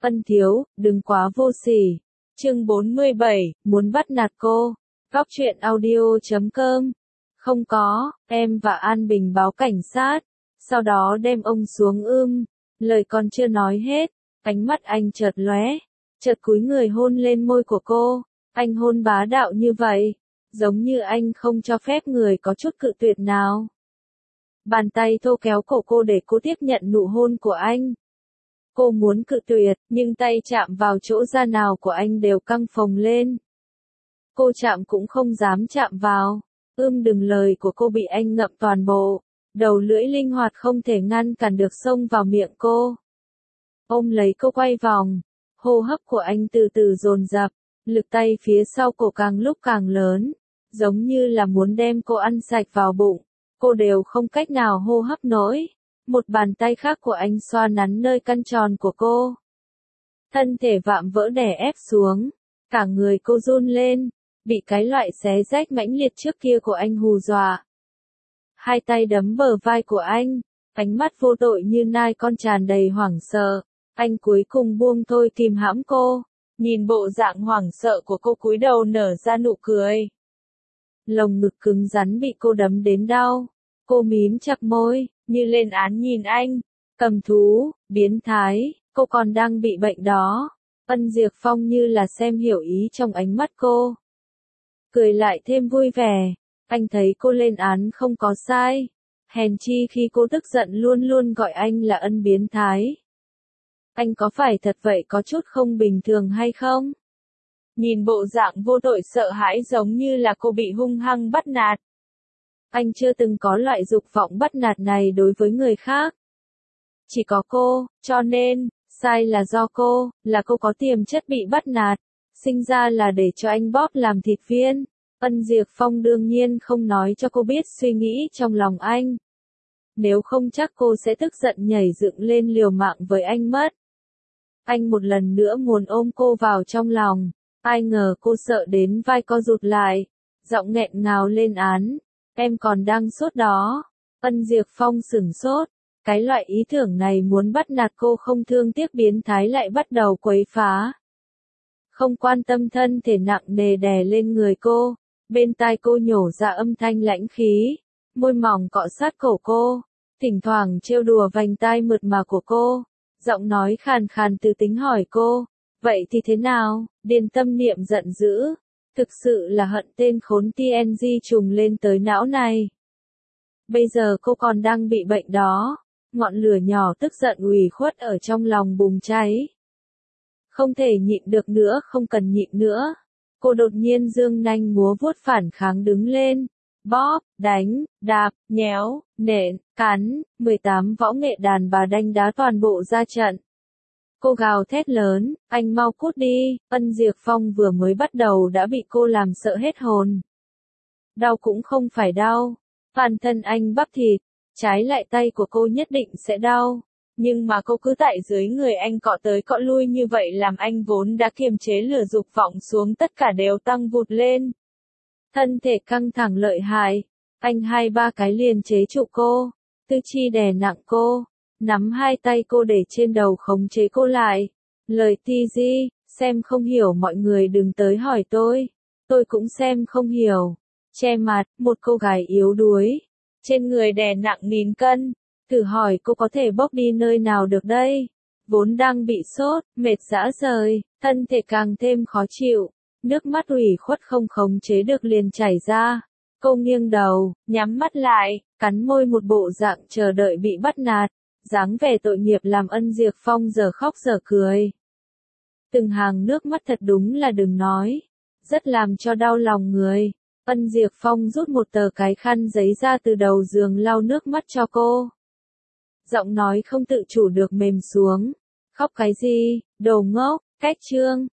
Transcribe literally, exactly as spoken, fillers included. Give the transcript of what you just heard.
Ân thiếu, đừng quá vô sỉ. Chương bốn mươi bảy, muốn bắt nạt cô. Góc truyện audio chấm com. Không có, em và An Bình báo cảnh sát. Sau đó đem ông xuống ưm. Lời còn chưa nói hết, ánh mắt anh chợt lóe, chợt cúi người hôn lên môi của cô. Anh hôn bá đạo như vậy, giống như anh không cho phép người có chút cự tuyệt nào. Bàn tay thô kéo cổ cô để cô tiếp nhận nụ hôn của anh. Cô muốn cự tuyệt, nhưng tay chạm vào chỗ da nào của anh đều căng phồng lên. Cô chạm cũng không dám chạm vào. Ưm đừng lời của cô bị anh ngậm toàn bộ. Đầu lưỡi linh hoạt không thể ngăn cản được xông vào miệng cô. Ôm lấy cô quay vòng. Hô hấp của anh từ từ dồn dập. Lực tay phía sau cổ càng lúc càng lớn. Giống như là muốn đem cô ăn sạch vào bụng. Cô đều không cách nào hô hấp nổi. Một bàn tay khác của anh xoa nắn nơi căn tròn của cô. Thân thể vạm vỡ đè ép xuống. Cả người cô run lên. Bị cái loại xé rách mãnh liệt trước kia của anh hù dọa. Hai tay đấm bờ vai của anh. Ánh mắt vô tội như nai con tràn đầy hoảng sợ. Anh cuối cùng buông thôi kìm hãm cô. Nhìn bộ dạng hoảng sợ của cô cúi đầu nở ra nụ cười. Lồng ngực cứng rắn bị cô đấm đến đau. Cô mím chặt môi, như lên án nhìn anh. Cầm thú, biến thái, cô còn đang bị bệnh đó. Ân Diệp Phong như là xem hiểu ý trong ánh mắt cô. Cười lại thêm vui vẻ. Anh thấy cô lên án không có sai. Hèn chi khi cô tức giận luôn luôn gọi anh là ân biến thái. Anh có phải thật vậy có chút không bình thường hay không? Nhìn bộ dạng vô tội sợ hãi giống như là cô bị hung hăng bắt nạt. Anh chưa từng có loại dục vọng bắt nạt này đối với người khác. Chỉ có cô, cho nên, sai là do cô, là cô có tiềm chất bị bắt nạt. Sinh ra là để cho anh bóp làm thịt viên. Ân Diệp Phong đương nhiên không nói cho cô biết suy nghĩ trong lòng anh. Nếu không chắc cô sẽ tức giận nhảy dựng lên liều mạng với anh mất. Anh một lần nữa muốn ôm cô vào trong lòng. Ai ngờ cô sợ đến vai co rụt lại. Giọng nghẹn ngào lên án. Em còn đang sốt đó. Ân Diệp Phong sửng sốt. Cái loại ý tưởng này muốn bắt nạt cô không thương tiếc biến thái lại bắt đầu quấy phá. Không quan tâm thân thể nặng nề đè lên người cô. Bên tai cô nhổ ra âm thanh lãnh khí. Môi mỏng cọ sát cổ cô. Thỉnh thoảng trêu đùa vành tai mượt mà của cô. Giọng nói khàn khàn từ tính hỏi cô. Vậy thì thế nào? Điền Tâm Niệm giận dữ. Thực sự là hận tên khốn tê en giê trùng lên tới não này. Bây giờ cô còn đang bị bệnh đó. Ngọn lửa nhỏ tức giận ủy khuất ở trong lòng bùng cháy. Không thể nhịn được nữa, không cần nhịn nữa. Cô đột nhiên dương nanh múa vuốt phản kháng đứng lên. Bóp, đánh, đạp, nhéo, nện, cắn, mười tám võ nghệ đàn bà đánh đá toàn bộ ra trận. Cô gào thét lớn, anh mau cút đi. Ân Diệp Phong vừa mới bắt đầu đã bị cô làm sợ hết hồn. Đau cũng không phải đau. Toàn thân anh bắp thịt. Trái lại tay của cô nhất định sẽ đau. Nhưng mà cô cứ tại dưới người anh cọ tới cọ lui như vậy làm anh vốn đã kiềm chế lửa dục vọng xuống tất cả đều tăng vụt lên. Thân thể căng thẳng lợi hại. Anh hai ba cái liền chế trụ cô. Tư chi đè nặng cô. Nắm hai tay cô để trên đầu khống chế cô lại. Lời ti di, xem không hiểu mọi người đừng tới hỏi tôi. Tôi cũng xem không hiểu. Che mặt, một cô gái yếu đuối. Trên người đè nặng nghìn cân. Thử hỏi cô có thể bốc đi nơi nào được đây? Vốn đang bị sốt, mệt rã rời, thân thể càng thêm khó chịu. Nước mắt ủy khuất không khống chế được liền chảy ra. Cô nghiêng đầu, nhắm mắt lại, cắn môi một bộ dạng chờ đợi bị bắt nạt. Dáng vẻ tội nghiệp làm Ân Diệp Phong giờ khóc giờ cười. Từng hàng nước mắt thật đúng là đừng nói. Rất làm cho đau lòng người. Ân Diệp Phong rút một tờ cái khăn giấy ra từ đầu giường lau nước mắt cho cô. Giọng nói không tự chủ được mềm xuống. Khóc cái gì, đồ ngốc, cách trương,